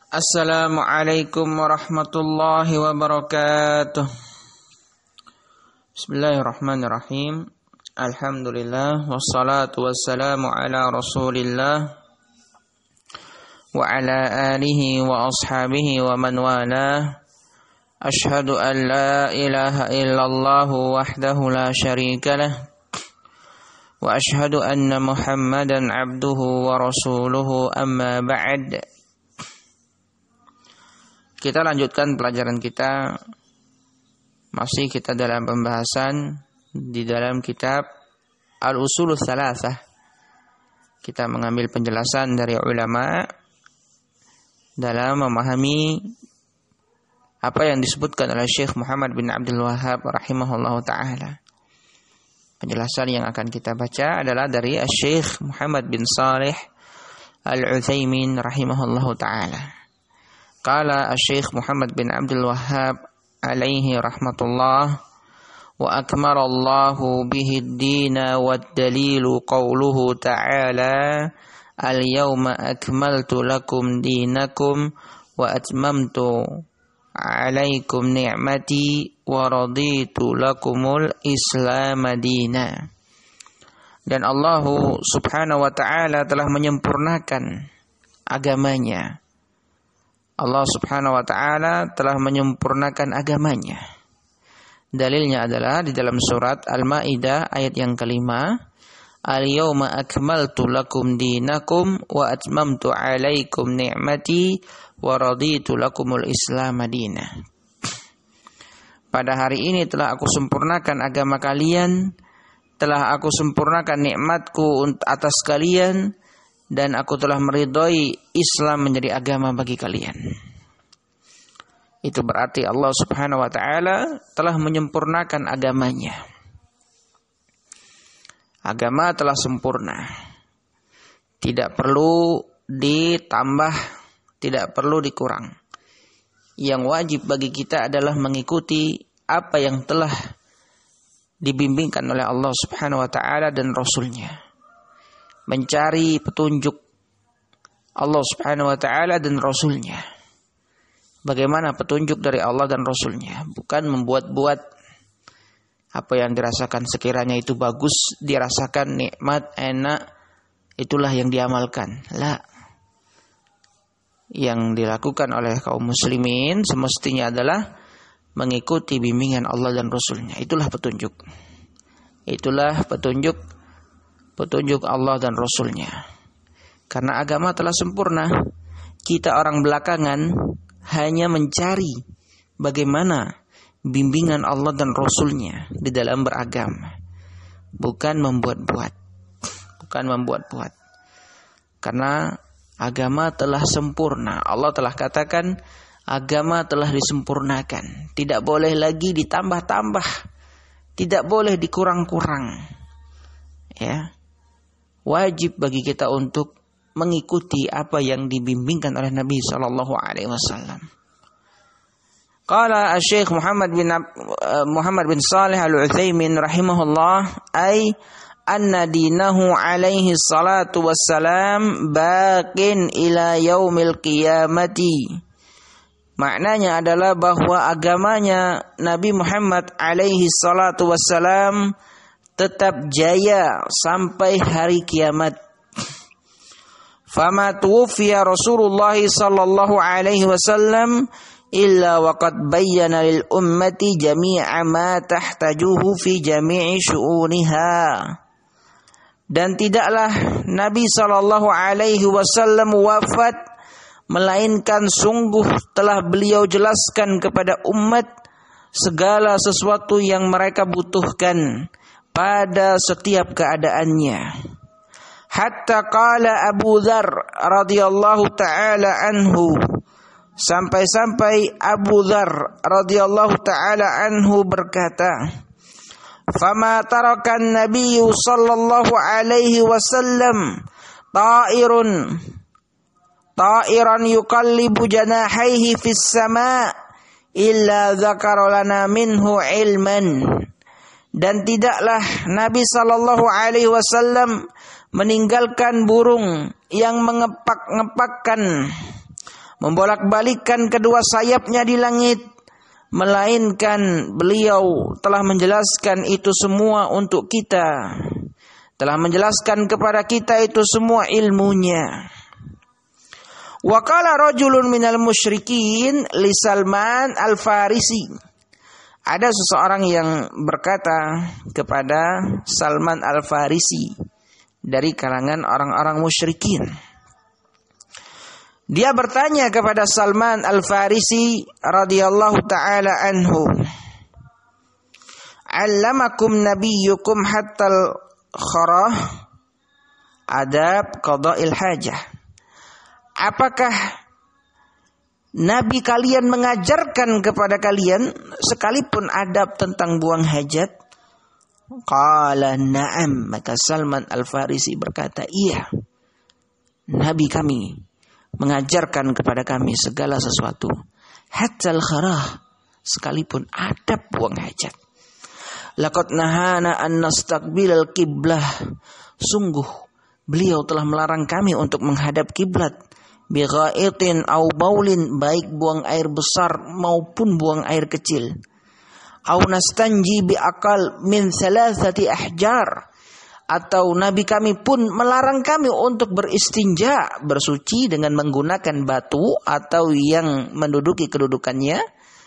Assalamualaikum warahmatullahi wabarakatuh. Bismillahirrahmanirrahim. Alhamdulillah wassalatu wassalamu ala Rasulillah wa ala alihi wa ashabihi wa man walah. Ashhadu an la ilaha illallah wahdahu la syarika lah wa ashhadu anna Muhammadan abduhu wa rasuluhu, amma ba'd. Kita lanjutkan pelajaran kita. Masih kita dalam pembahasan di dalam kitab Al-Usulul Tsalatsah. Kita mengambil penjelasan dari ulama dalam memahami apa yang disebutkan oleh Syekh Muhammad bin Abdul Wahhab rahimahullahu ta'ala. Penjelasan yang akan kita baca adalah dari Syekh Muhammad bin Shalih Al-Utsaimin rahimahullahu ta'ala. Qala Syekh Muhammad bin Abdul Wahhab alaihi rahmatullah wa akmalallahu bihi ad-dina wad-dalilu qawluhu ta'ala al-yawma akmaltu lakum dinakum wa atmamtu alaikum ni'mati wa raditu lakumul Islam madina. Dan Allah subhanahu wa ta'ala telah menyempurnakan agamanya. Allah subhanahu wa ta'ala telah menyempurnakan agamanya. Dalilnya adalah di dalam surat Al-Ma'idah ayat yang kelima. Al-yawma akmaltu lakum dinakum wa atmamtu alaikum ni'mati wa raditu lakumul Islam madina. Pada hari ini telah aku sempurnakan agama kalian, telah aku sempurnakan nikmatku atas kalian, dan aku telah meridhoi Islam menjadi agama bagi kalian. Itu berarti Allah subhanahu wa ta'ala telah menyempurnakan agamanya. Agama telah sempurna. Tidak perlu ditambah, tidak perlu dikurang. Yang wajib bagi kita adalah mengikuti apa yang telah dibimbingkan oleh Allah subhanahu wa ta'ala dan Rasulnya. Mencari petunjuk Allah subhanahu wa ta'ala dan Rasulnya. Bagaimana petunjuk dari Allah dan Rasulnya? Bukan membuat-buat apa yang dirasakan sekiranya itu bagus, dirasakan nikmat, enak, itulah yang diamalkan. La. Yang dilakukan oleh kaum muslimin semestinya adalah mengikuti bimbingan Allah dan Rasulnya. Itulah petunjuk. Itulah petunjuk Allah dan Rasulnya. Karena agama telah sempurna, kita orang belakangan hanya mencari bagaimana bimbingan Allah dan Rasulnya di dalam beragama. Bukan membuat-buat. Karena agama telah sempurna. Allah telah katakan agama telah disempurnakan. Tidak boleh lagi ditambah-tambah. Tidak boleh dikurang-kurang. Ya. Wajib bagi kita untuk mengikuti apa yang dibimbingkan oleh Nabi sallallahu alaihi wasallam. Qala Syekh Muhammad bin Shalih Al-Utsaimin rahimahullah ay anna dinahu alaihi salatu wassalam baqin ila yaumil qiyamati. Maknanya adalah bahwa agamanya Nabi Muhammad alaihi salatu wassalam tetap jaya sampai hari kiamat. Fama tuwfiya Rasulullah sallallahu alaihi wasallam illa waqad bayyana lil ummati jami'a ma tahtajuhu fi jami'i syu'uniha. Dan tidaklah Nabi sallallahu alaihi wasallam wafat melainkan sungguh telah beliau jelaskan kepada umat segala sesuatu yang mereka butuhkan pada setiap keadaannya. Hatta qala Abu Dzar radhiyallahu ta'ala anhu, sampai-sampai Abu Dzar radhiyallahu ta'ala anhu berkata, "Fama tarakan Nabi sallallahu alaihi wasallam ta'iran yuqallibu janahaihi fis sama' illa dzakara lana minhu ilman." Dan tidaklah Nabi sallallahu alaihi wasallam meninggalkan burung yang mengepak-ngepakkan membolak-balikkan kedua sayapnya di langit, melainkan beliau telah menjelaskan itu semua untuk kita, telah menjelaskan kepada kita itu semua ilmunya. Wa qala rajulun minal musyrikin li Salman al-Farisi. Ada seseorang yang berkata kepada Salman al-Farisi dari kalangan orang-orang musyrikin. Dia bertanya kepada Salman al-Farisi radhiyallahu taala anhu, "Allamakum nabiyyukum hatta al-kharah adab qada'il hajah." Apakah Nabi kalian mengajarkan kepada kalian sekalipun adab tentang buang hajat? Qala na'am. Maka Salman al-Farisi berkata, iya, Nabi kami mengajarkan kepada kami segala sesuatu, hatta al-kharah, sekalipun adab buang hajat. Laqad nahana an nastaqbilal qiblah, sungguh beliau telah melarang kami untuk menghadap kiblat, bighaitin au baulin, baik buang air besar maupun buang air kecil. Au nastanji bi aqal min thalathati ahjar, atau Nabi kami pun melarang kami untuk beristinja, bersuci dengan menggunakan batu atau yang menduduki kedudukannya.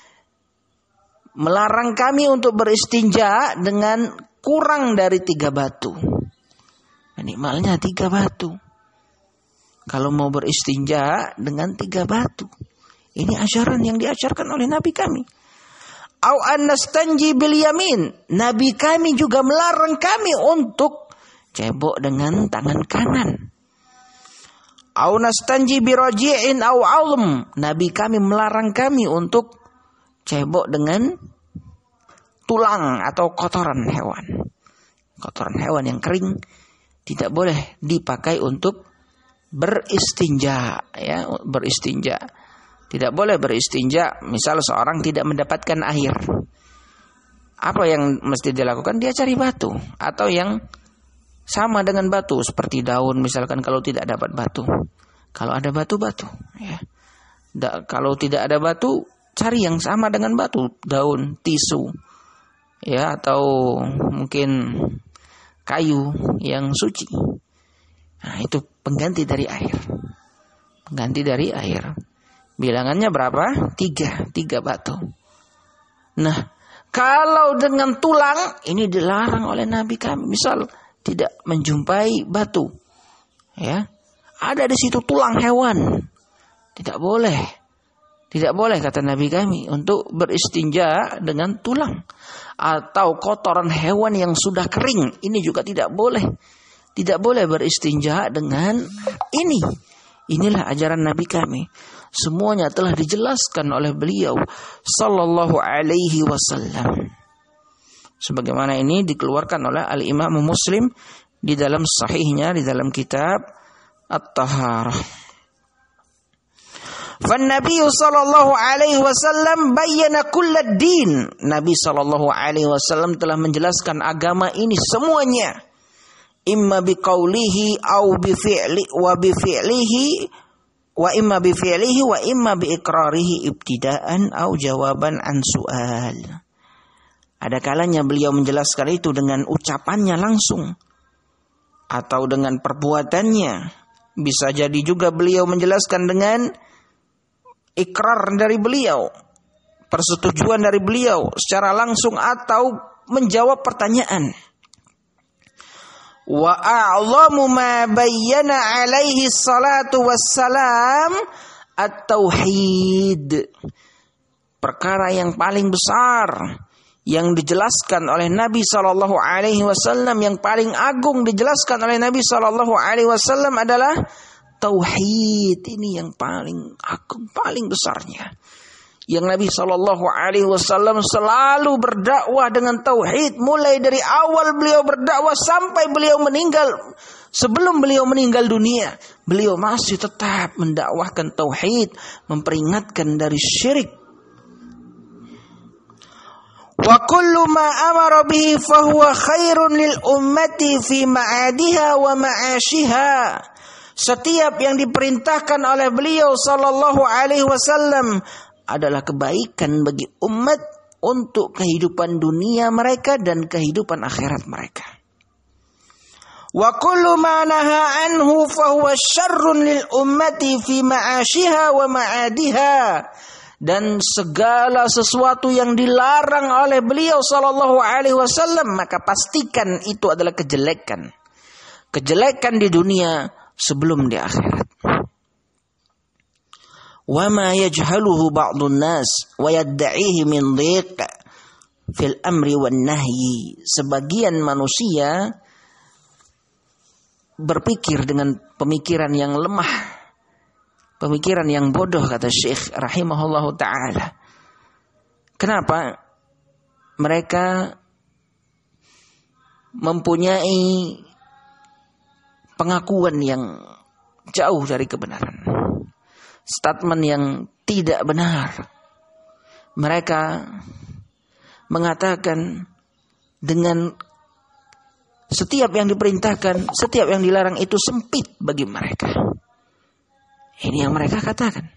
Melarang kami untuk beristinja dengan kurang dari 3 batu. Minimalnya 3 batu. Kalau mau beristinja dengan 3 batu. Ini ajaran yang diajarkan oleh Nabi kami. Au annastanji bil yamin. Nabi kami juga melarang kami untuk cebok dengan tangan kanan. Au nastanji bi raji'in au alm. Nabi kami melarang kami untuk cebok dengan tulang atau kotoran hewan. Kotoran hewan yang kering tidak boleh dipakai untuk beristinja, ya, beristinja. Tidak boleh beristinja, misal seorang tidak mendapatkan air. Apa yang mesti dilakukan? Dia cari batu atau yang sama dengan batu, seperti daun misalkan kalau tidak dapat batu. Kalau ada batu, ya. Kalau tidak ada batu, cari yang sama dengan batu, daun, tisu, ya, atau mungkin kayu yang suci. Nah, itu pengganti dari air. Pengganti dari air. Bilangannya berapa? 3 batu. Nah, kalau dengan tulang, ini dilarang oleh Nabi kami. Misal tidak menjumpai batu, ya, ada di situ tulang hewan, tidak boleh. Tidak boleh kata Nabi kami untuk beristinja dengan tulang. Atau kotoran hewan yang sudah kering, ini juga tidak boleh. Tidak boleh beristinja dengan ini. Inilah ajaran Nabi kami. Semuanya telah dijelaskan oleh beliau sallallahu alaihi wasallam. Sebagaimana ini dikeluarkan oleh Al-Imam Muslim di dalam sahihnya, di dalam kitab At-Taharah. Fan-Nabi sallallahu alaihi wasallam bayyana kullad din. Nabi sallallahu alaihi wasallam telah menjelaskan agama ini semuanya. Imma biqaulihi au bifi'li wa bifi'lihi wa imma bifi'lihi wa imma biiqrarihi ibtidaan au jawaban an su'al. Ada kalanya beliau menjelaskan itu dengan ucapannya langsung atau dengan perbuatannya. Bisa jadi juga beliau menjelaskan dengan ikrar dari beliau, persetujuan dari beliau secara langsung atau menjawab pertanyaan. Wa a'lamu ma bayyana alaihi salatu wassalam at-tauhid. Perkara yang paling besar yang dijelaskan oleh Nabi sallallahu alaihi wasallam, yang paling agung dijelaskan oleh Nabi sallallahu alaihi wasallam adalah tauhid. Ini yang paling agung, paling besarnya. Yang Nabi sallallahu alaihi wasallam selalu berdakwah dengan tauhid, mulai dari awal beliau berdakwah sampai beliau meninggal. Sebelum beliau meninggal dunia, beliau masih tetap mendakwahkan tauhid, memperingatkan dari syirik. Wa kullu ma amara bihi fahuwa khairun lil ummati fi ma'adiha wa ma'ashiha. Setiap yang diperintahkan oleh beliau sallallahu alaihi wasallam adalah kebaikan bagi umat untuk kehidupan dunia mereka dan kehidupan akhirat mereka. Wa kullu ma naha anhu fa huwa syarrun lil ummati fi ma'ashiha wa ma'adiha. Dan segala sesuatu yang dilarang oleh beliau sallallahu alaihi wasallam maka pastikan itu adalah kejelekan. Kejelekan di dunia sebelum di akhirat. Wa ma yajhaluhu ba'dun nas wa yad'ihi min dhiq fil amri wan nahyi. Sebagian manusia berpikir dengan pemikiran yang lemah, pemikiran yang bodoh, kata Syekh rahimahullahu ta'ala. Kenapa? Mereka mempunyai pengakuan yang jauh dari kebenaran. Statement yang tidak benar. Mereka mengatakan dengan setiap yang diperintahkan, setiap yang dilarang itu sempit bagi mereka. Ini yang mereka katakan.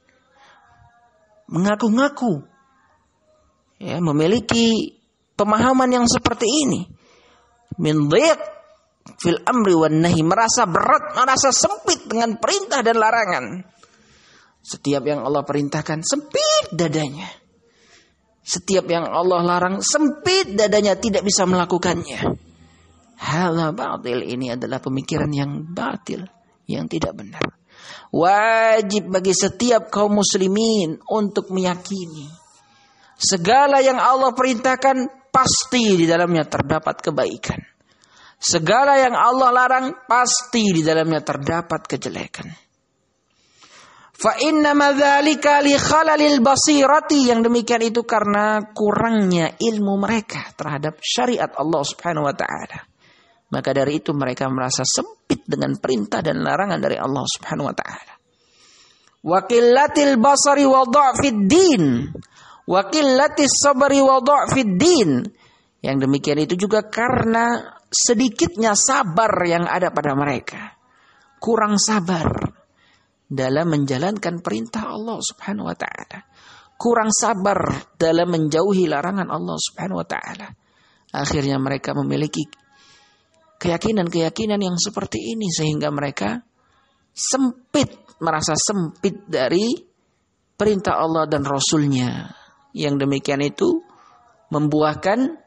Mengaku-ngaku ya, memiliki pemahaman yang seperti ini. Min dhiq fil amri wan nahi, merasa berat, merasa sempit dengan perintah dan larangan. Setiap yang Allah perintahkan sempit dadanya. Setiap yang Allah larang sempit dadanya, tidak bisa melakukannya. Hadza batil, ini adalah pemikiran yang batil, yang tidak benar. Wajib bagi setiap kaum muslimin untuk meyakini segala yang Allah perintahkan pasti di dalamnya terdapat kebaikan. Segala yang Allah larang pasti di dalamnya terdapat kejelekan. Fa inna madzalika li khalalil basirati, yang demikian itu karena kurangnya ilmu mereka terhadap syariat Allah Subhanahu wa taala. Maka dari itu mereka merasa sempit dengan perintah dan larangan dari Allah Subhanahu wa taala. Wa qillatil basari wa dha'fid din. Wa qillatis sabri wa dha'fid din. Yang demikian itu juga karena sedikitnya sabar yang ada pada mereka. Kurang sabar dalam menjalankan perintah Allah Subhanahu wa taala. Kurang sabar dalam menjauhi larangan Allah Subhanahu wa taala. Akhirnya mereka memiliki keyakinan-keyakinan yang seperti ini sehingga mereka merasa sempit dari perintah Allah dan Rasul-Nya. Yang demikian itu membuahkan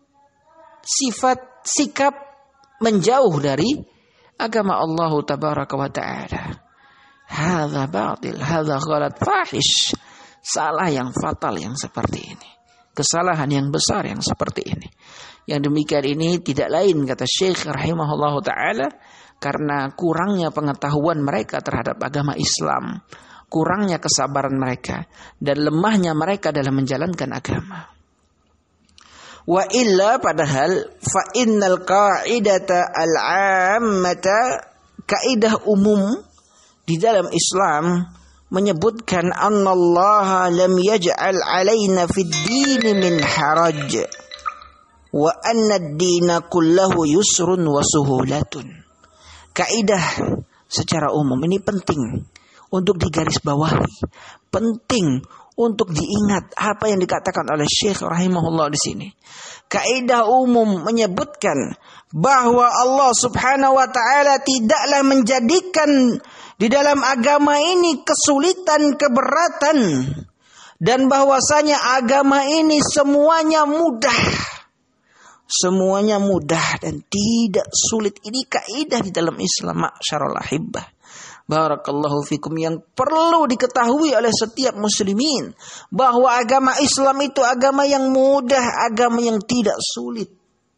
sikap menjauh dari agama Allah tabaraka wa ta'ala. Hadza batil, hadza ghalat fahish. Salah yang fatal yang seperti ini. Kesalahan yang besar yang seperti ini. Yang demikian ini tidak lain, kata Syekh rahimahullahu ta'ala, karena kurangnya pengetahuan mereka terhadap agama Islam, kurangnya kesabaran mereka, dan lemahnya mereka dalam menjalankan agama. Wa illa, padahal fa innal qa'idata al-'ammata, kaidah umum di dalam Islam menyebutkan annallaha lam yaj'al 'alaina fid din min haraj wa anna ad-dina kullahu yusrun wa suhulatun. Kaidah secara umum ini penting untuk digarisbawahi, penting untuk diingat apa yang dikatakan oleh Syekh rahimahullah di sini. Kaidah umum menyebutkan bahwa Allah Subhanahu wa taala tidaklah menjadikan di dalam agama ini kesulitan, keberatan, dan bahwasanya agama ini semuanya mudah. Semuanya mudah dan tidak sulit. Ini kaidah di dalam Islam, ma'syarul ahibbah. Barakallahu fikum, yang perlu diketahui oleh setiap muslimin, bahwa agama Islam itu agama yang mudah, agama yang tidak sulit.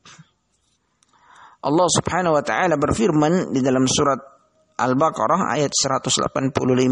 Allah Subhanahu wa taala berfirman di dalam surat Al-Baqarah ayat 185,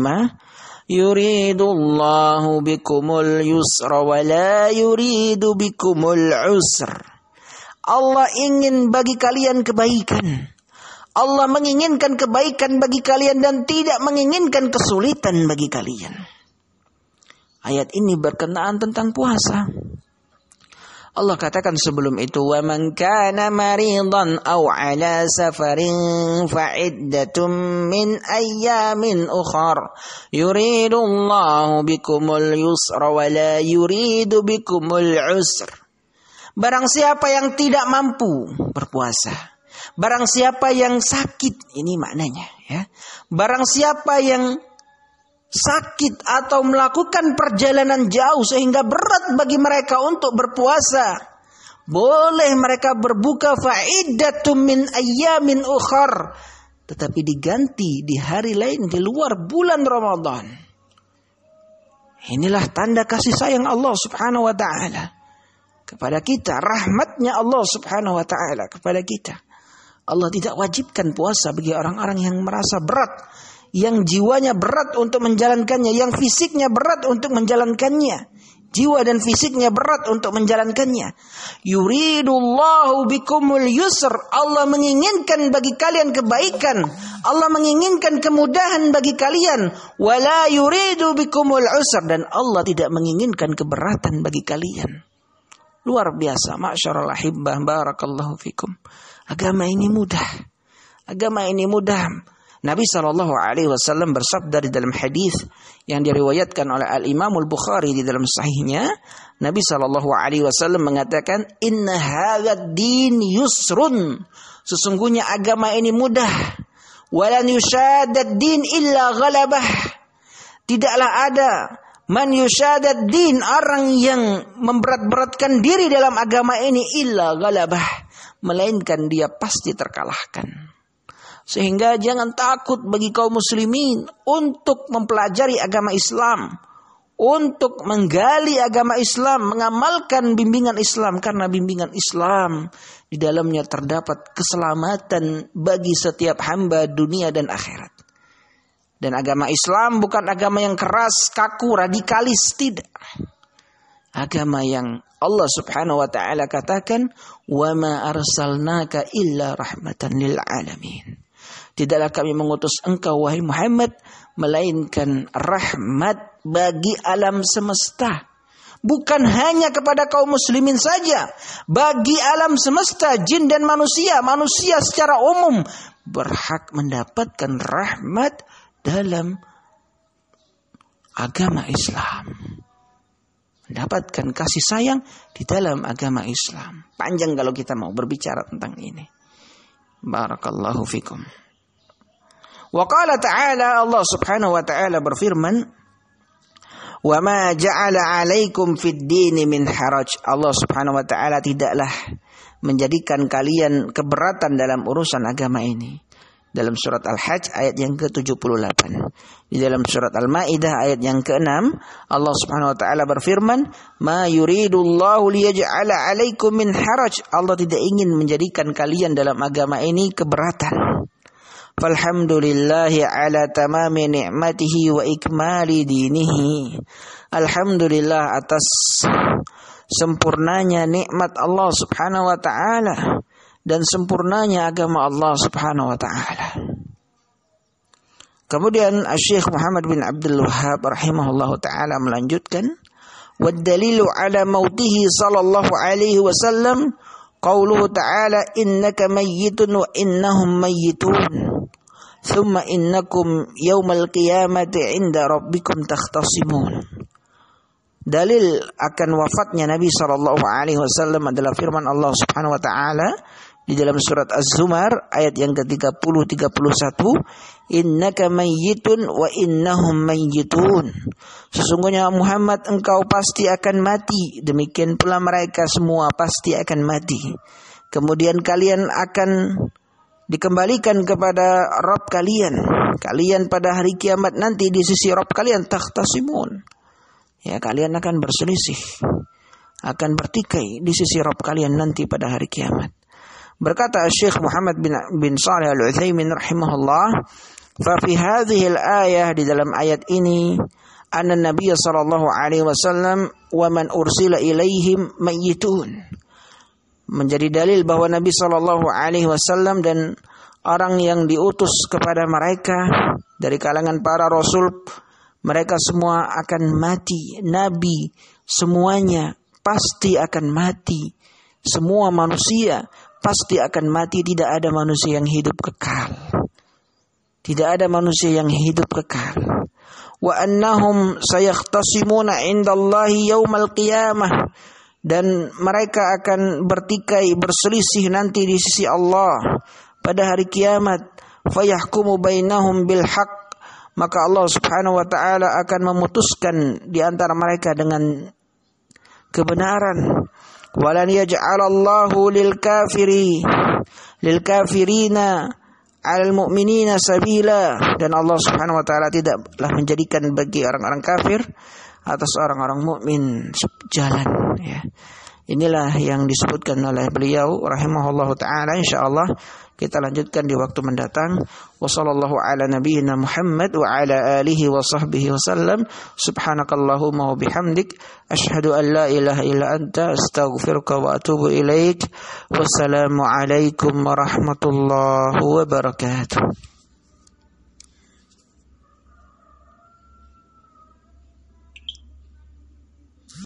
yuridullahu bikumul yusra wa la yuridu bikumul usra. Allah ingin bagi kalian kebaikan. Allah menginginkan kebaikan bagi kalian dan tidak menginginkan kesulitan bagi kalian. Ayat ini berkenaan tentang puasa. Allah katakan sebelum itu, wa man kana maridan aw ala safarin fa iddatum min ayyamin ukhar yuridu Allahu bikumul yusra wa la yuridu bikumul usr. Barang siapa yang tidak mampu berpuasa, barang siapa yang sakit, ini maknanya ya. Barang siapa yang sakit atau melakukan perjalanan jauh sehingga berat bagi mereka untuk berpuasa, boleh mereka berbuka fa'iddatum min ayyamin ukhar, tetapi diganti di hari lain di luar bulan Ramadan. Inilah tanda kasih sayang Allah Subhanahu wa taala kepada kita, rahmatnya Allah Subhanahu wa taala kepada kita. Allah tidak wajibkan puasa bagi orang-orang yang merasa berat, yang jiwanya berat untuk menjalankannya, yang fisiknya berat untuk menjalankannya. Jiwa dan fisiknya berat untuk menjalankannya. Yuridullahu bikumul yusr. Allah menginginkan bagi kalian kebaikan. Allah menginginkan kemudahan bagi kalian. Wala yuridu bikumul usr. Dan Allah tidak menginginkan keberatan bagi kalian. Luar biasa. Ma'asyaral ahibbah. Barakallahu fikum. Agama ini mudah. Agama ini mudah. Nabi SAW bersabda di dalam hadis yang diriwayatkan oleh Al-Imam Al-Bukhari di dalam sahihnya. Nabi SAW mengatakan, Inna hadzal din yusrun. Sesungguhnya agama ini mudah. Walan yushadad din illa ghalabah. Tidaklah ada man yushadad din, orang yang memberat-beratkan diri dalam agama ini, illa ghalabah, melainkan dia pasti terkalahkan. Sehingga jangan takut bagi kaum muslimin untuk mempelajari agama Islam, untuk menggali agama Islam, mengamalkan bimbingan Islam, karena bimbingan Islam di dalamnya terdapat keselamatan bagi setiap hamba dunia dan akhirat. Dan agama Islam bukan agama yang keras, kaku, radikalis, tidak. Agama yang Allah Subhanahu wa taala katakan, "Wa ma arsalnaka illa rahmatan lil alamin." Tidaklah kami mengutus engkau wahai Muhammad melainkan rahmat bagi alam semesta. Bukan hanya kepada kaum muslimin saja, bagi alam semesta, jin dan manusia. Manusia secara umum berhak mendapatkan rahmat dalam agama Islam. Mendapatkan kasih sayang di dalam agama Islam. Panjang kalau kita mau berbicara tentang ini. Barakallahu fikum. Wa qala ta'ala, Allah Subhanahu wa ta'ala berfirman, "Wa ma ja'ala 'alaikum fid dini min haraj." Allah Subhanahu wa ta'ala tidaklah menjadikan kalian keberatan dalam urusan agama ini. Dalam surat Al-Hajj ayat yang ke-78. Di dalam surat Al-Maidah ayat yang ke-6, Allah Subhanahu wa ta'ala berfirman, "Ma yuridullahu liyaj'ala 'alaikum min haraj." Allah tidak ingin menjadikan kalian dalam agama ini keberatan. Falhamdulillahi ala tamami ni'matihi wa ikmali dinihi. Alhamdulillah atas sempurnanya nikmat Allah Subhanahu wa ta'ala dan sempurnanya agama Allah Subhanahu wa ta'ala. Kemudian Syekh Muhammad bin Abdul Wahhab rahimahullahu ta'ala melanjutkan, "Wad dalilu ala mautihi sallallahu alaihi wasallam qauluhu ta'ala, innaka mayyitun wa innahum mayyitun. Thumma innakum yawmal qiyamati 'inda rabbikum takhtasimun." Dalil akan wafatnya Nabi sallallahu alaihi wasallam adalah firman Allah Subhanahu wa taala di dalam surat Az-Zumar ayat yang ke-30-31, "Innaka mayyitun wa innahum mayyitun." Sesungguhnya Muhammad, engkau pasti akan mati, demikian pula mereka semua pasti akan mati. Kemudian kalian akan dikembalikan kepada Rabb kalian. Kalian pada hari kiamat nanti di sisi Rabb kalian takhtasimun. Ya, kalian akan berselisih, akan bertikai di sisi Rabb kalian nanti pada hari kiamat. Berkata Syekh Muhammad bin Shalih Al-Utsaimin rahimahullah, "Fa fi hadhihi al-ayah," di dalam ayat ini, "anna Nabiy sallallahu alaihi wasallam wa man ursila ilaihim mayyitun." Menjadi dalil bahwa Nabi sallallahu alaihi wasallam dan orang yang diutus kepada mereka dari kalangan para rasul, mereka semua akan mati. Nabi semuanya pasti akan mati. Semua manusia pasti akan mati, tidak ada manusia yang hidup kekal. Tidak ada manusia yang hidup kekal. Wa annahum sayakhtasimuna 'indallahi yaumal qiyamah, dan mereka akan bertikai berselisih nanti di sisi Allah pada hari kiamat. Fayahkumu bainahum bil haqq, maka Allah Subhanahu wa taala akan memutuskan di antara mereka dengan kebenaran. Walan yaj'alallahu lil kafirina 'alal mu'minina sabila, dan Allah Subhanahu wa taala tidaklah menjadikan bagi orang-orang kafir atas orang-orang mukmin jalan, ya. Inilah yang disebutkan oleh beliau rahimahullahu taala. Insyaallah kita lanjutkan di waktu mendatang. Wassallallahu ala nabiyyina Muhammad wa ala alihi wa sahbihi wasallam. Subhanakallahumma wa bihamdik asyhadu an la ilaha illa anta astaghfiruka wa atubu ilaik. Wassalamu alaikum warahmatullahi wabarakatuh.